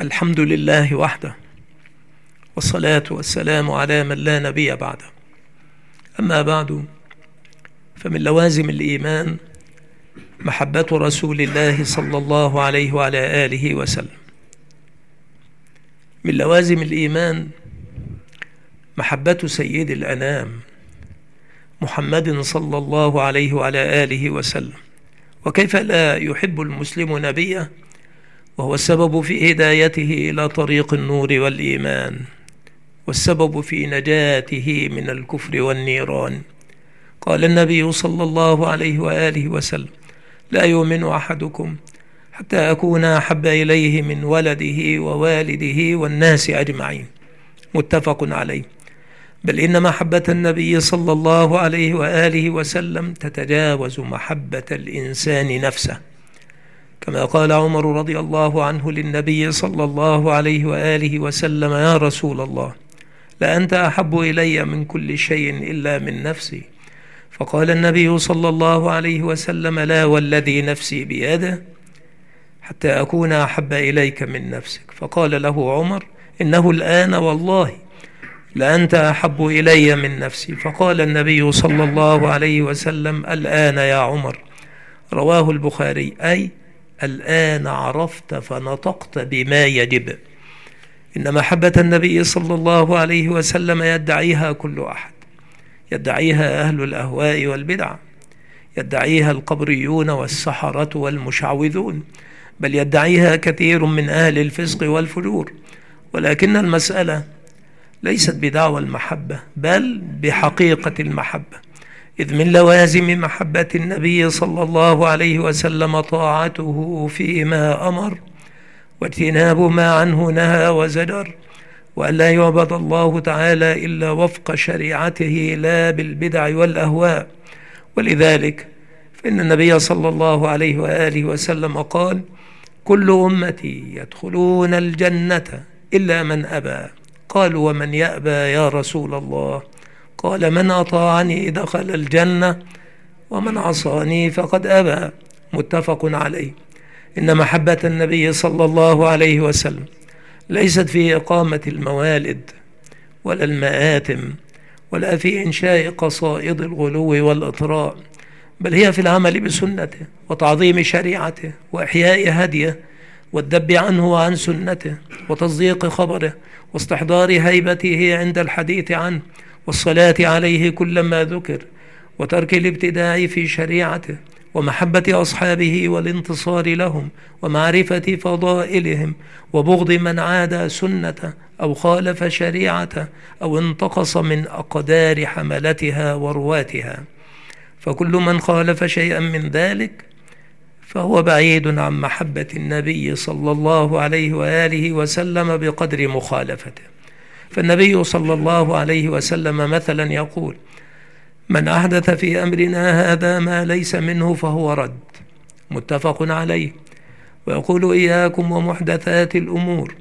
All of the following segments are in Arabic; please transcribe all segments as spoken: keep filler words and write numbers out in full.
الحمد لله وحده، والصلاة والسلام على من لا نبي بعده. أما بعد، فمن لوازم الإيمان محبة رسول الله صلى الله عليه وعلى آله وسلم. من لوازم الإيمان محبة سيد الأنام محمد صلى الله عليه وعلى آله وسلم. وكيف لا يحب المسلم نبيه وهو السبب في هدايته إلى طريق النور والإيمان، والسبب في نجاته من الكفر والنيران. قال النبي صلى الله عليه وآله وسلم: لا يؤمن أحدكم حتى أكون أحب إليه من ولده ووالده والناس أجمعين. متفق عليه. بل إن محبة النبي صلى الله عليه وآله وسلم تتجاوز محبة الإنسان نفسه، كما قال عمر رضي الله عنه للنبي صلى الله عليه وآله وسلم: يا رسول الله، لأنت أحب إلي من كل شيء إلا من نفسي. فقال النبي صلى الله عليه وسلم: لا والذي نفسي بيده حتى أكون أحب إليك من نفسك. فقال له عمر: إنه الآن والله لأنت أحب إلي من نفسي. فقال النبي صلى الله عليه وسلم: الآن يا عمر. رواه البخاري، أي الآن عرفت فنطقت بما يجب. إن محبة النبي صلى الله عليه وسلم يدعيها كل أحد، يدعيها أهل الأهواء والبدع، يدعيها القبريون والسحرة والمشعوذون، بل يدعيها كثير من أهل الفسق والفجور. ولكن المسألة ليست بدعوى المحبة، بل بحقيقة المحبة. إذ من لوازم محبة النبي صلى الله عليه وسلم طاعته فيما أمر، واجتناب ما عنه نهى وزجر، وأن لا يعبد الله تعالى إلا وفق شريعته لا بالبدع والأهواء. ولذلك فإن النبي صلى الله عليه وآله وسلم قال: كل أمتي يدخلون الجنة إلا من أبى. قالوا: ومن يأبى يا رسول الله؟ قال: من أطاعني دخل الجنة، ومن عصاني فقد أبى. متفق عليه. إن محبة النبي صلى الله عليه وسلم ليست في إقامة الموالد ولا المآتم ولا في إنشاء قصائد الغلو والإطراء، بل هي في العمل بسنته وتعظيم شريعته وإحياء هديه والذب عنه وعن سنته وتصديق خبره واستحضار هيبته عند الحديث عنه والصلاة عليه كلما ذكر وترك الابتداع في شريعته ومحبة أصحابه والانتصار لهم ومعرفة فضائلهم وبغض من عادى سنته أو خالف شريعته أو انتقص من أقدار حملتها ورواتها. فكل من خالف شيئا من ذلك فهو بعيد عن محبة النبي صلى الله عليه وآله وسلم بقدر مخالفته. فالنبي صلى الله عليه وسلم مثلا يقول: من أحدث في أمرنا هذا ما ليس منه فهو رد. متفق عليه. ويقول: إياكم ومحدثات الأمور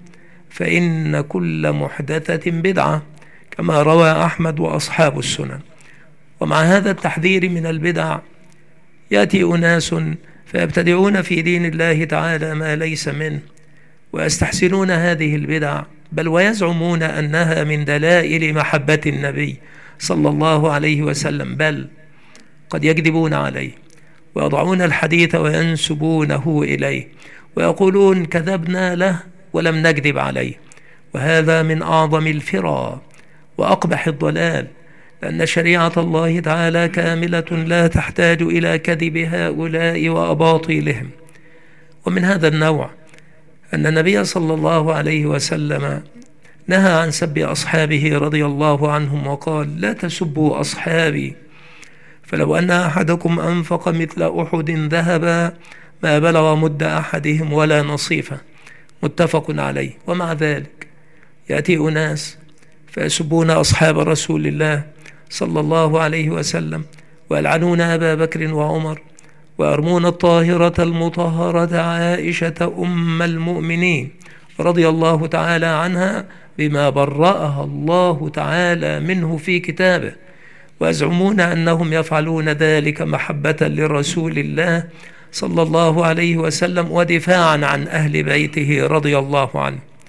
فإن كل محدثة بدعة، كما روى أحمد وأصحاب السنن. ومع هذا التحذير من البدع يأتي أناس فيبتدعون في دين الله تعالى ما ليس منه، ويستحسنون هذه البدع، بل ويزعمون أنها من دلائل محبة النبي صلى الله عليه وسلم، بل قد يكذبون عليه ويضعون الحديث وينسبونه إليه ويقولون: كذبنا له ولم نكذب عليه. وهذا من أعظم الفرى وأقبح الضلال، لأن شريعة الله تعالى كاملة لا تحتاج إلى كذب هؤلاء وأباطيلهم. ومن هذا النوع أن النبي صلى الله عليه وسلم نهى عن سب أصحابه رضي الله عنهم وقال: لا تسبوا أصحابي، فلو أن أحدكم أنفق مثل أحد ذهبا ما بلغ مد أحدهم ولا نصيفه. متفق عليه. ومع ذلك يأتي أناس فيسبون أصحاب رسول الله صلى الله عليه وسلم ويلعنون أبا بكر وعمر ويرمون الطاهرة المطهرة عائشة أم المؤمنين رضي الله تعالى عنها بما برأها الله تعالى منه في كتابه، ويزعمون أنهم يفعلون ذلك محبة لرسول الله صلى الله عليه وسلم ودفاعا عن أهل بيته رضي الله عنه.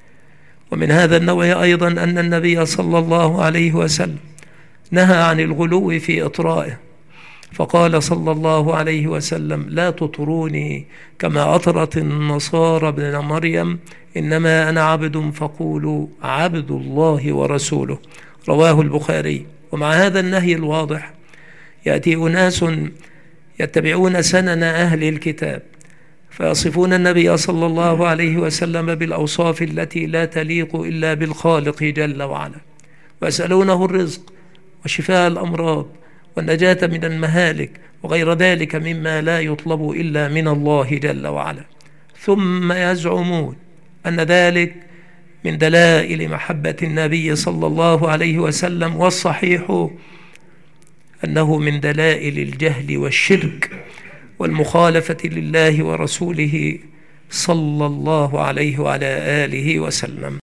ومن هذا النوع أيضا أن النبي صلى الله عليه وسلم نهى عن الغلو في إطرائه، فقال صلى الله عليه وسلم: لا تطروني كما أطرت النصارى ابن مريم، إنما أنا عبد فقولوا عبد الله ورسوله. رواه البخاري. ومع هذا النهي الواضح يأتي أناس يتبعون سنن أهل الكتاب فيصفون النبي صلى الله عليه وسلم بالأوصاف التي لا تليق إلا بالخالق جل وعلا، ويسألونه الرزق وشفاء الأمراض والنجاة من المهالك وغير ذلك مما لا يطلب إلا من الله جل وعلا، ثم يزعمون أن ذلك من دلائل محبة النبي صلى الله عليه وسلم، والصحيح أنه من دلائل الجهل والشرك والمخالفة لله ورسوله صلى الله عليه وعلى آله وسلم.